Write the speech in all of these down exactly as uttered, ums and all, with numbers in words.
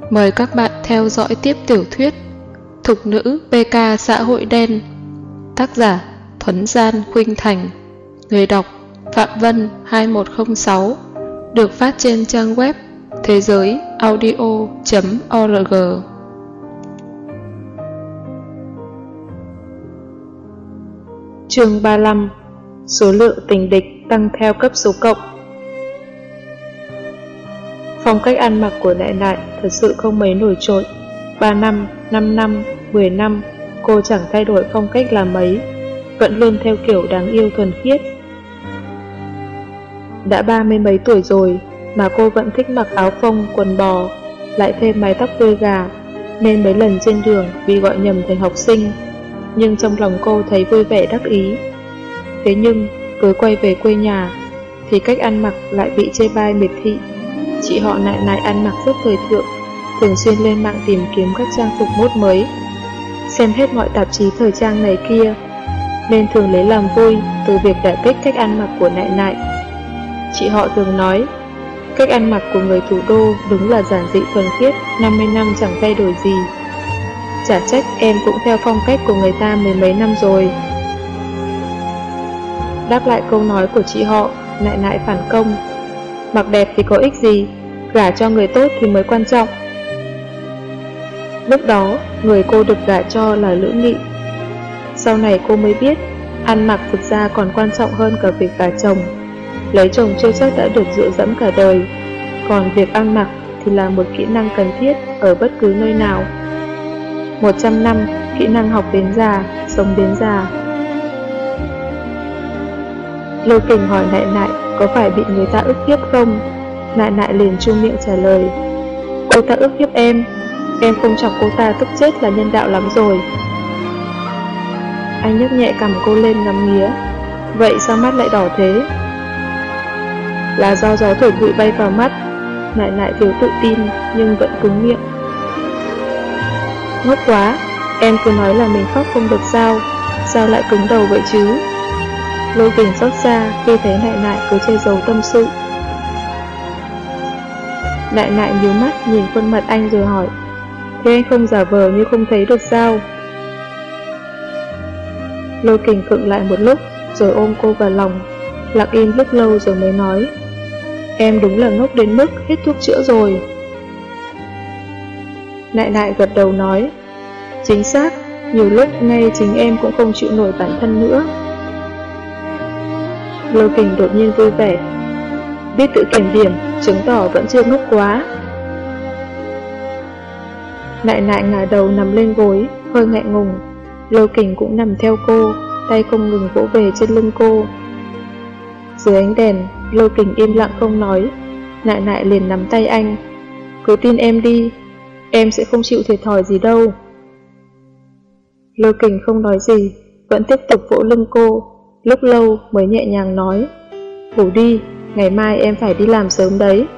Mời các bạn theo dõi tiếp tiểu thuyết Thục nữ pê ca xã hội đen. Tác giả Thuấn Gian Khuynh Thành. Người đọc Phạm Vân hai một không sáu. Được phát trên trang web thế giới audio chấm org. Chương ba mươi lăm. Số lượng tình địch tăng theo cấp số cộng. Phong cách ăn mặc của Nại Nại thật sự không mấy nổi trội. Ba năm, năm năm, mười năm, cô chẳng thay đổi phong cách là mấy, vẫn luôn theo kiểu đáng yêu thuần khiết. Đã ba mươi mấy tuổi rồi mà cô vẫn thích mặc áo phông, quần bò, lại thêm mái tóc đuôi gà, nên mấy lần trên đường bị gọi nhầm thành học sinh, nhưng trong lòng cô thấy vui vẻ đắc ý. Thế nhưng cứ quay về quê nhà thì cách ăn mặc lại bị chê bai miệt thị. Chị họ Nại Nại ăn mặc rất thời thượng, thường xuyên lên mạng tìm kiếm các trang phục mốt mới, xem hết mọi tạp chí thời trang này kia, nên thường lấy làm vui từ việc đả kích cách ăn mặc của Nại Nại. Chị họ thường nói, cách ăn mặc của người thủ đô đúng là giản dị thuần khiết, năm mươi năm chẳng thay đổi gì. Chả trách em cũng theo phong cách của người ta mười mấy năm rồi. Đáp lại câu nói của chị họ, Nại Nại phản công, mặc đẹp thì có ích gì, gả cho người tốt thì mới quan trọng. Lúc đó, người cô được gả cho là Lữ Nghị. Sau này cô mới biết, ăn mặc thực ra còn quan trọng hơn cả việc gả chồng. Lấy chồng chưa chắc đã được dựa dẫm cả đời, còn việc ăn mặc thì là một kỹ năng cần thiết ở bất cứ nơi nào. Một trăm năm, kỹ năng học đến già, sống đến già. Lôi Kình hỏi Nại Nại có phải bị người ta ức hiếp không? Nại Nại liền chu miệng trả lời, cô ta ức hiếp em, em không chọc cô ta tức chết là nhân đạo lắm rồi. Anh nhấc nhẹ cằm cô lên ngắm nghía, vậy sao mắt lại đỏ thế? Là do gió thổi bụi bay vào mắt. Nại Nại thiếu tự tin nhưng vẫn cứng miệng. Ngốc quá, em cứ nói là mình khóc không được sao, sao lại cứng đầu vậy chứ? Lôi Kình xót xa khi thấy Nại Nại cứ che giấu tâm sự. Nại Nại nhíu mắt nhìn khuôn mặt anh rồi hỏi, thế anh không giả vờ như không thấy được sao? Lôi Kình khựng lại một lúc rồi ôm cô vào lòng, lặng im lúc lâu rồi mới nói, em đúng là ngốc đến mức hết thuốc chữa rồi. Nại Nại gật đầu nói, chính xác, nhiều lúc ngay chính em cũng không chịu nổi bản thân nữa. Lôi Kình đột nhiên vui vẻ, biết tự kiểm điểm, chứng tỏ vẫn chưa ngốc quá. Nại Nại ngả đầu nằm lên gối, hơi ngại ngùng. Lôi Kình cũng nằm theo cô, tay không ngừng vỗ về trên lưng cô. Dưới ánh đèn, Lôi Kình im lặng không nói. Nại Nại liền nắm tay anh, cứ tin em đi, em sẽ không chịu thiệt thòi gì đâu. Lôi Kình không nói gì, vẫn tiếp tục vỗ lưng cô. Lúc lâu mới nhẹ nhàng nói, ngủ đi, ngày mai em phải đi làm sớm đấy.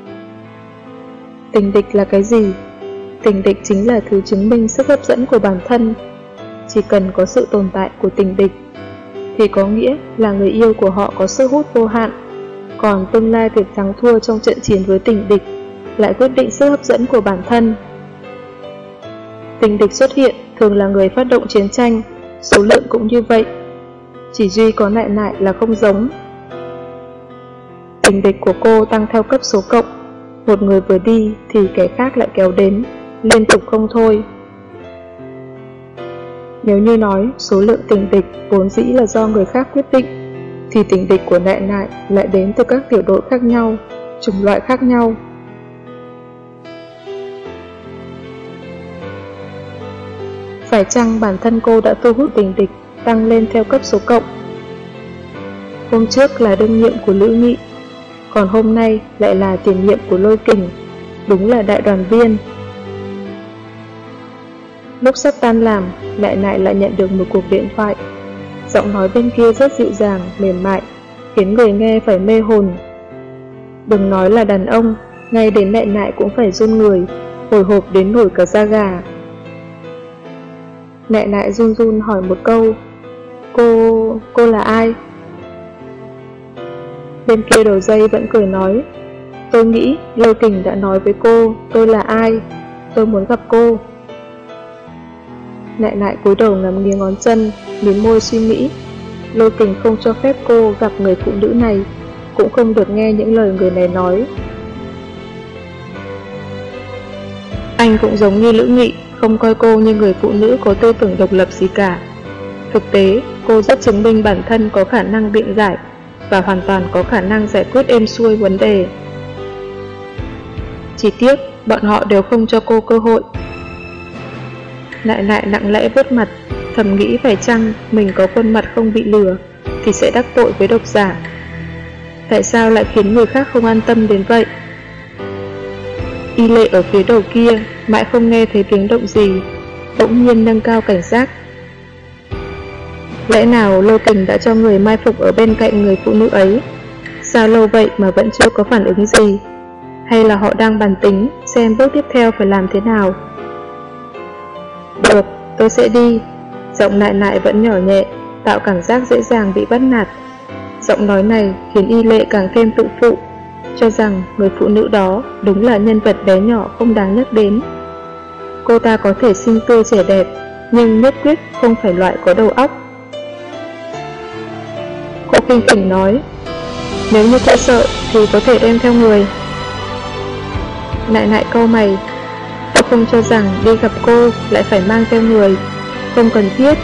Tình địch là cái gì? Tình địch chính là thứ chứng minh sức hấp dẫn của bản thân. Chỉ cần có sự tồn tại của tình địch thì có nghĩa là người yêu của họ có sức hút vô hạn. Còn tương lai việc thắng thua trong trận chiến với tình địch lại quyết định sức hấp dẫn của bản thân. Tình địch xuất hiện thường là người phát động chiến tranh, số lượng cũng như vậy. Chỉ duy có Nại Nại là không giống. Tình địch của cô tăng theo cấp số cộng, một người vừa đi thì kẻ khác lại kéo đến, liên tục không thôi. Nếu như nói số lượng tình địch vốn dĩ là do người khác quyết định, thì tình địch của Nại Nại lại đến từ các tiểu đội khác nhau, chủng loại khác nhau. Phải chăng bản thân cô đã thu hút tình địch tăng lên theo cấp số cộng? Hôm trước là đương nhiệm của Lữ Nghị, còn hôm nay lại là tiền nhiệm của Lôi Kình, đúng là đại đoàn viên. Lúc sắp tan làm, Nại Nại lại nhận được một cuộc điện thoại. Giọng nói bên kia rất dịu dàng, mềm mại, khiến người nghe phải mê hồn. Đừng nói là đàn ông, ngay đến Nại Nại cũng phải run người, hồi hộp đến nổi cả da gà. Nại Nại run run hỏi một câu, Cô... cô là ai? Bên kia đầu dây vẫn cười nói, Tôi nghĩ Lôi Kình đã nói với cô tôi là ai. Tôi muốn gặp cô. Nại nại cúi đầu ngắm nghía ngón chân, mím môi suy nghĩ. Lôi Kình không cho phép cô gặp người phụ nữ này, cũng không được nghe những lời người này nói. Anh cũng giống như Lữ Nghị, không coi cô như người phụ nữ có tư tưởng độc lập gì cả. Thực tế, cô rất chứng minh bản thân có khả năng biện giải và hoàn toàn có khả năng giải quyết êm xuôi vấn đề. Chỉ tiếc, bọn họ đều không cho cô cơ hội. Nại nại lặng lẽ vuốt mặt, thầm nghĩ phải chăng mình có khuôn mặt không bị lừa thì sẽ đắc tội với độc giả. Tại sao lại khiến người khác không an tâm đến vậy? Y Lệ ở phía đầu kia mãi không nghe thấy tiếng động gì, bỗng nhiên nâng cao cảnh giác. Lẽ nào Lôi Kình đã cho người mai phục ở bên cạnh người phụ nữ ấy? Sao lâu vậy mà vẫn chưa có phản ứng gì? Hay là họ đang bàn tính xem bước tiếp theo phải làm thế nào? Được, tôi sẽ đi. Giọng nại nại vẫn nhỏ nhẹ, tạo cảm giác dễ dàng bị bắt nạt. Giọng nói này khiến Y Lệ càng thêm tự phụ, cho rằng người phụ nữ đó đúng là nhân vật bé nhỏ không đáng nhắc đến. Cô ta có thể xinh tươi trẻ đẹp, nhưng nhất quyết không phải loại có đầu óc. Cô khinh khỉnh nói, nếu như cô sợ thì có thể đem theo người. Nại nại cau mày, tôi không cho rằng đi gặp cô lại phải mang theo người, không cần thiết.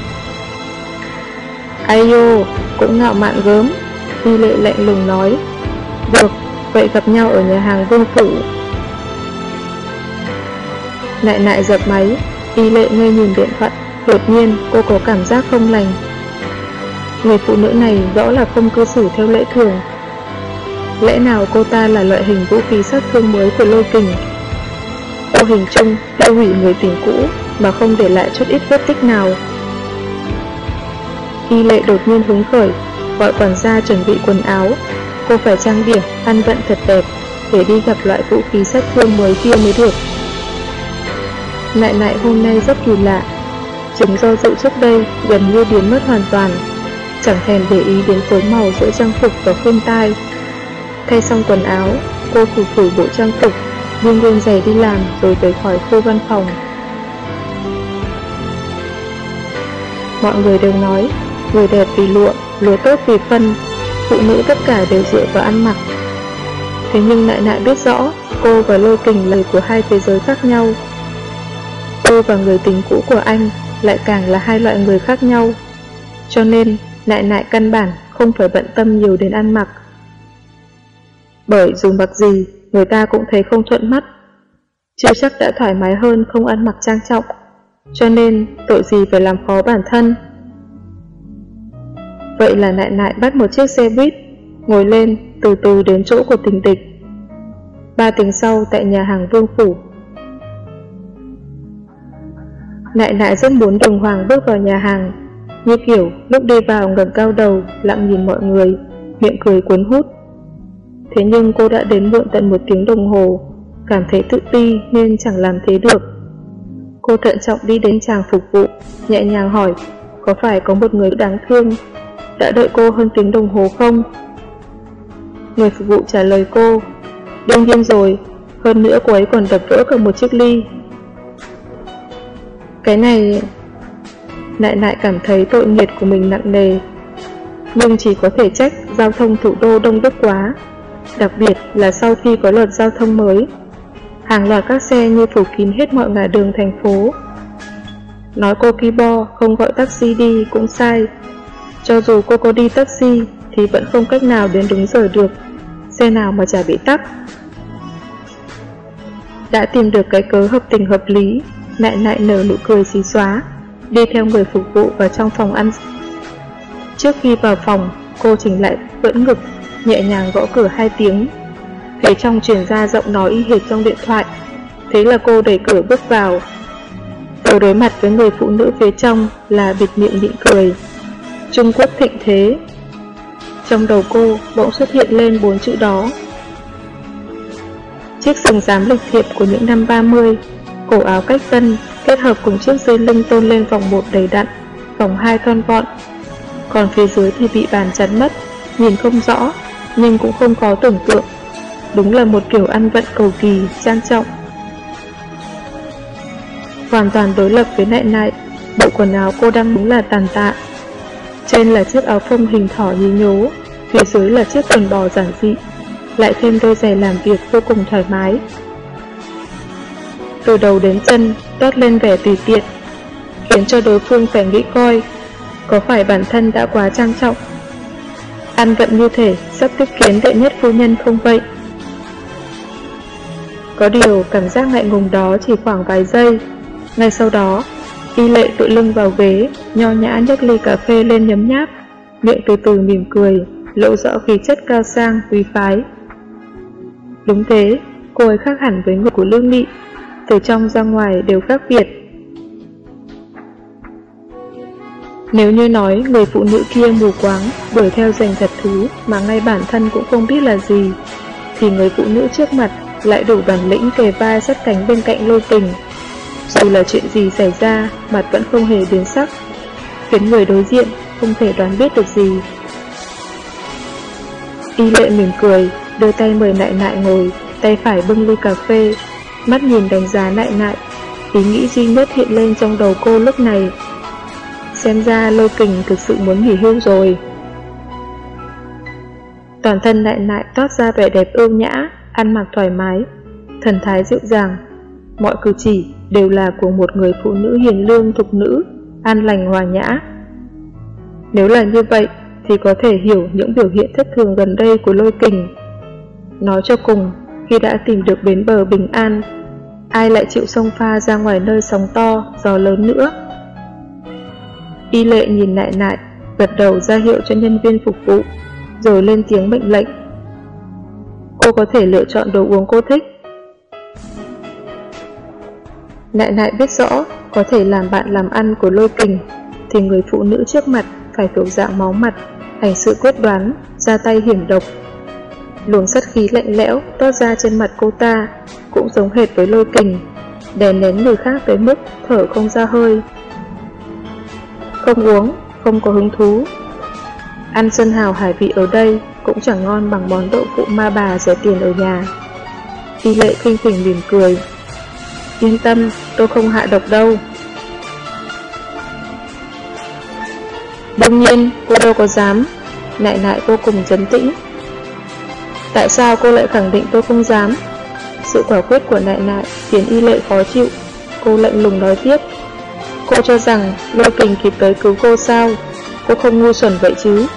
Ai ô, cũng ngạo mạn gớm. Y Lệ lạnh lùng nói, được, vậy gặp nhau ở nhà hàng Vương Phủ. Nại nại dập máy. Y Lệ ngây nhìn điện thoại. Đột nhiên cô có cảm giác không lành. Người phụ nữ này rõ là không cư xử theo lẽ thường. Lẽ nào cô ta là loại hình vũ khí sát thương mới của Lôi Kình? Vô hình chung đã hủy người tình cũ mà không để lại chút ít vết tích nào. Y Lệ đột nhiên hứng khởi, gọi quản gia chuẩn bị quần áo. Cô phải trang điểm, ăn vận thật đẹp để đi gặp loại vũ khí sát thương mới kia mới được. Nại nại hôm nay rất kỳ lạ. Chứng do dự trước đây gần như biến mất hoàn toàn, chẳng thèm để ý đến phối màu giữa trang phục và khuyên tai. Thay xong quần áo, cô phủi phủi bộ trang phục, buông buông giày đi làm rồi tới khỏi khu văn phòng. Mọi người đều nói, người đẹp vì lụa, lúa tốt vì phân, phụ nữ tất cả đều dựa vào ăn mặc. Thế nhưng nại nại biết rõ, cô và Lôi Kình là của hai thế giới khác nhau. Cô và người tình cũ của anh lại càng là hai loại người khác nhau. Cho nên, nại nại căn bản không phải bận tâm nhiều đến ăn mặc. Bởi dù mặc gì, người ta cũng thấy không thuận mắt. Chưa chắc đã thoải mái hơn không ăn mặc trang trọng. Cho nên, tội gì phải làm khó bản thân. Vậy là nại nại bắt một chiếc xe buýt, ngồi lên từ từ đến chỗ của tình địch. Ba tiếng sau tại nhà hàng Vương Phủ. Nại nại rất muốn đồng hoàng bước vào nhà hàng, như kiểu lúc đi vào ngẩng cao đầu lặng nhìn mọi người, miệng cười cuốn hút. Thế nhưng cô đã đến muộn tận một tiếng đồng hồ, cảm thấy tự ti nên chẳng làm thế được. Cô thận trọng đi đến chàng phục vụ, nhẹ nhàng hỏi, có phải có một người đáng thương đã đợi cô hơn tiếng đồng hồ không? Người phục vụ trả lời cô, đương nhiên rồi, hơn nữa cô ấy còn đập vỡ cả một chiếc ly. Cái này... Nại nại cảm thấy tội nghiệp của mình nặng nề, nhưng chỉ có thể trách giao thông thủ đô đông đúc quá, đặc biệt là sau khi có luật giao thông mới. Hàng loạt các xe như phủ kín hết mọi ngả đường thành phố. Nói cô ki bo không gọi taxi đi cũng sai. Cho dù cô có đi taxi thì vẫn không cách nào đến đúng giờ được, xe nào mà chả bị tắc. Đã tìm được cái cớ hợp tình hợp lý, nại nại nở nụ cười xí xóa, đi theo người phục vụ vào trong phòng ăn. Trước khi vào phòng, cô chỉnh lại vẫn ngực, nhẹ nhàng gõ cửa hai tiếng. Phía trong truyền ra giọng nói y hệt trong điện thoại. Thế là cô đẩy cửa bước vào. Ở đối mặt với người phụ nữ phía trong là bịt miệng mỉm cười. Trung Quốc thịnh thế. Trong đầu cô bỗng xuất hiện lên bốn chữ đó. Chiếc sừng rám lịch thiệp của những năm ba mươi, cổ áo cách tân kết hợp cùng chiếc dây lưng tôn lên vòng một đầy đặn, vòng hai thon gọn. Còn phía dưới thì bị bàn chắn mất, nhìn không rõ, nhưng cũng không khó tưởng tượng. đúng là một kiểu ăn vận cầu kỳ, trang trọng. Hoàn toàn đối lập với Nại Nại, bộ quần áo cô đang đúng là tàn tạ. Trên là chiếc áo phông hình thỏ nhí nhố, phía dưới là chiếc quần bò giản dị, lại thêm đôi giày làm việc vô cùng thoải mái. Từ đầu đến chân toát lên vẻ tùy tiện, khiến cho đối phương phải nghĩ coi có phải bản thân đã quá trang trọng, ăn vận như thể sắp tiếp kiến đệ nhất phu nhân không vậy. Có điều cảm giác ngại ngùng đó chỉ khoảng vài giây. Ngay sau đó, Y Lệ tựa lưng vào ghế, nho nhã nhấc ly cà phê lên nhấm nháp, miệng từ từ mỉm cười, lộ rõ khí chất cao sang, quý phái. Đúng thế, cô ấy khác hẳn với người của Lương Nghị, từ trong ra ngoài đều khác biệt. Nếu như nói người phụ nữ kia mù quáng, đuổi theo giành thật thú mà ngay bản thân cũng không biết là gì, thì người phụ nữ trước mặt lại đủ bản lĩnh kề vai sát cánh bên cạnh Lôi Kình. Dù là chuyện gì xảy ra, mặt vẫn không hề biến sắc, khiến người đối diện không thể đoán biết được gì. Y Lệ mỉm cười, đưa tay mời Nại Nại ngồi, tay phải bưng ly cà phê, mắt nhìn đánh giá Nại Nại. Ý nghĩ duy nhất hiện lên trong đầu cô lúc này: xem ra Lôi Kình thực sự muốn nghỉ hưu rồi. Toàn thân Nại Nại toát ra vẻ đẹp ưu nhã, ăn mặc thoải mái, thần thái dịu dàng, mọi cử chỉ đều là của một người phụ nữ hiền lương thục nữ, an lành hòa nhã. Nếu là như vậy thì có thể hiểu những biểu hiện thất thường gần đây của Lôi Kình. Nói cho cùng, khi đã tìm được bến bờ bình an, ai lại chịu xông pha ra ngoài nơi sóng to, gió lớn nữa. Y Lệ nhìn Nại Nại, gật đầu ra hiệu cho nhân viên phục vụ, rồi lên tiếng mệnh lệnh: cô có thể lựa chọn đồ uống cô thích. Nại Nại biết rõ có thể làm bạn làm ăn của Lôi Kình thì người phụ nữ trước mặt phải thuộc dạng máu mặt, hành sự quyết đoán, ra tay hiểm độc. Luồng sát khí lạnh lẽo toát ra trên mặt cô ta cũng giống hệt với Lôi Kình, đè nén người khác tới mức thở không ra hơi. Không uống, không có hứng thú. Ăn sơn hào hải vị ở đây cũng chẳng ngon bằng món đậu phụ ma bà rẻ tiền ở nhà. Y Lệ khinh khỉnh mỉm cười: yên tâm, tôi không hạ độc đâu. Đương nhiên, cô đâu có dám. Nại Nại vô cùng trấn tĩnh. Tại sao cô lại khẳng định tôi không dám? Sự quả quyết của Nại Nại khiến Y Lệ khó chịu. Cô lạnh lùng nói tiếp: cô cho rằng Lôi Kình kịp tới cứu cô sao? Cô không ngu xuẩn vậy chứ?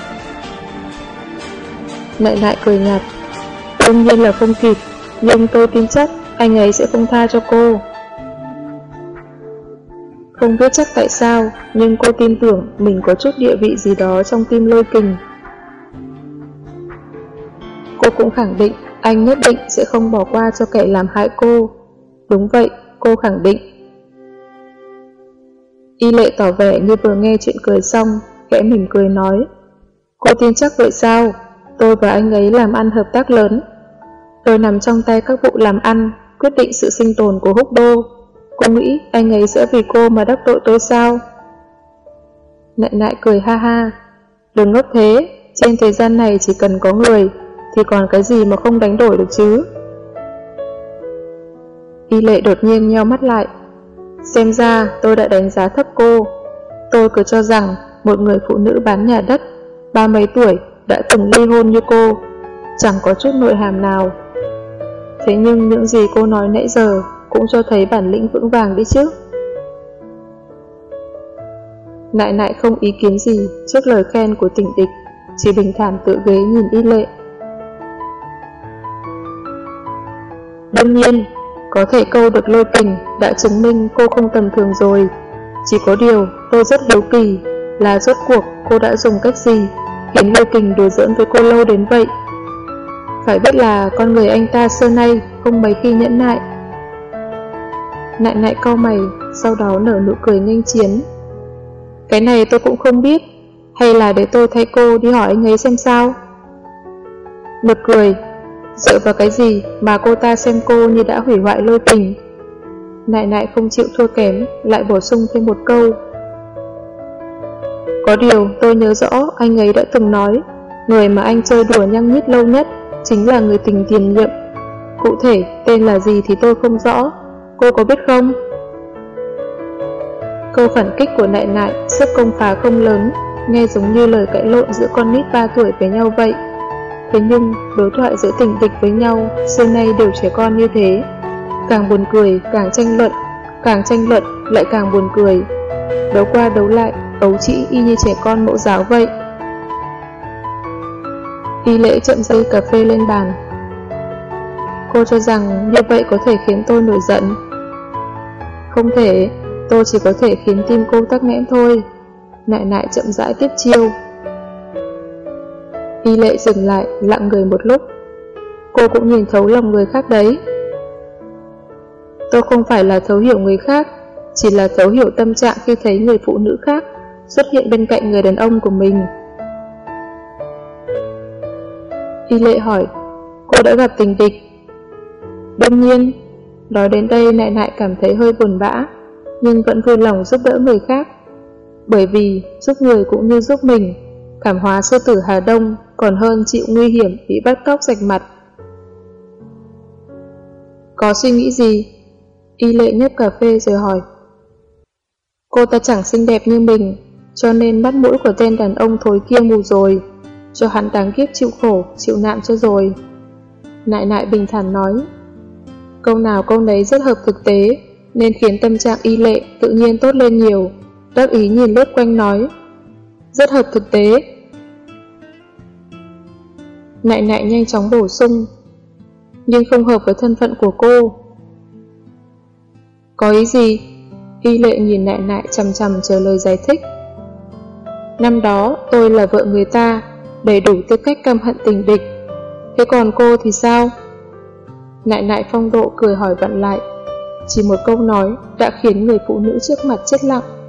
Nại Nại cười nhạt: đương nhiên là không kịp, nhưng tôi tin chắc anh ấy sẽ không tha cho cô. Không biết chắc tại sao, nhưng cô tin tưởng mình có chút địa vị gì đó trong tim Lôi Kình. Cô cũng khẳng định anh nhất định sẽ không bỏ qua cho kẻ làm hại cô. Đúng vậy, cô khẳng định. Y Lệ tỏ vẻ như vừa nghe chuyện cười xong, khẽ mỉm cười nói: cô tin chắc vậy sao? Tôi và anh ấy làm ăn hợp tác lớn. Tôi nằm trong tay các vụ làm ăn, quyết định sự sinh tồn của Húc Đô. Cô nghĩ anh ấy sẽ vì cô mà đắc tội tôi sao? Nại Nại cười ha ha: đừng ngốc thế, trên thế gian này chỉ cần có người thì còn cái gì mà không đánh đổi được chứ? Y Lệ đột nhiên nheo mắt lại: xem ra tôi đã đánh giá thấp cô. Tôi cứ cho rằng một người phụ nữ bán nhà đất, ba mấy tuổi, đã từng ly hôn như cô, chẳng có chút nội hàm nào. Thế nhưng những gì cô nói nãy giờ cũng cho thấy bản lĩnh vững vàng đi chứ. Nại Nại không ý kiến gì trước lời khen của Tỉnh Địch, chỉ bình thản tựa ghế nhìn Y Lệ. Đương nhiên, có thể câu được Lôi Kình đã chứng minh cô không tầm thường rồi. Chỉ có điều tôi rất hiếu kỳ là rốt cuộc cô đã dùng cách gì khiến Lôi Kình đùa giỡn với cô lâu đến vậy. Phải biết là con người anh ta xưa nay không mấy khi nhẫn nại. Nại Nại cau mày, sau đó nở nụ cười nhanh chiến: cái này tôi cũng không biết, hay là để tôi thay cô đi hỏi anh ấy xem sao? Nực cười, dựa vào cái gì mà cô ta xem cô như đã hủy hoại Lôi Kình? Nại Nại không chịu thua kém, lại bổ sung thêm một câu: có điều tôi nhớ rõ anh ấy đã từng nói người mà anh chơi đùa nhăng nhít lâu nhất chính là người tình tiền nhiệm. Cụ thể tên là gì thì tôi không rõ, cô có biết không? Câu phản kích của Nại Nại sức công phá không lớn, nghe giống như lời cãi lộn giữa con nít ba tuổi với nhau vậy. Thế nhưng đối thoại giữa tình địch với nhau xưa nay đều trẻ con như thế. Càng buồn cười càng tranh luận, càng tranh luận lại càng buồn cười. Đấu qua đấu lại, ấu trĩ y như trẻ con mẫu giáo vậy. Y Lệ chậm rãi cà phê lên bàn. Cô cho rằng như vậy có thể khiến tôi nổi giận? Không thể, tôi chỉ có thể khiến tim cô tắc nghẽn thôi. Nại Nại chậm rãi tiếp chiêu. Y Lệ dừng lại, lặng người một lúc. Cô cũng nhìn thấu lòng người khác đấy. Tôi không phải là thấu hiểu người khác, chỉ là thấu hiểu tâm trạng khi thấy người phụ nữ khác xuất hiện bên cạnh người đàn ông của mình. Y Lệ hỏi, cô đã gặp tình địch? Đương nhiên. Nói đến đây Nại Nại cảm thấy hơi buồn bã, nhưng vẫn vui lòng giúp đỡ người khác. Bởi vì giúp người cũng như giúp mình, cảm hóa sư tử Hà Đông còn hơn chịu nguy hiểm bị bắt cóc rạch mặt. Có suy nghĩ gì? Y Lệ nhấp cà phê rồi hỏi. Cô ta chẳng xinh đẹp như mình, cho nên mắt mũi của tên đàn ông thối kia mù rồi, cho hắn đáng kiếp chịu khổ, chịu nạn cho rồi. Nại Nại bình thản nói. Câu nào câu nấy rất hợp thực tế, nên khiến tâm trạng Y Lệ tự nhiên tốt lên nhiều. Đắc ý nhìn lướt quanh nói. Rất hợp thực tế. Nại Nại nhanh chóng bổ sung. Nhưng không hợp với thân phận của cô. Có ý gì? Y Lệ nhìn Nại Nại chằm chằm chờ lời giải thích. Năm đó tôi là vợ người ta, đầy đủ tư cách căm hận tình địch. Thế còn cô thì sao? Nại Nại phong độ cười hỏi vặn lại. Chỉ một câu nói đã khiến người phụ nữ trước mặt chết lặng.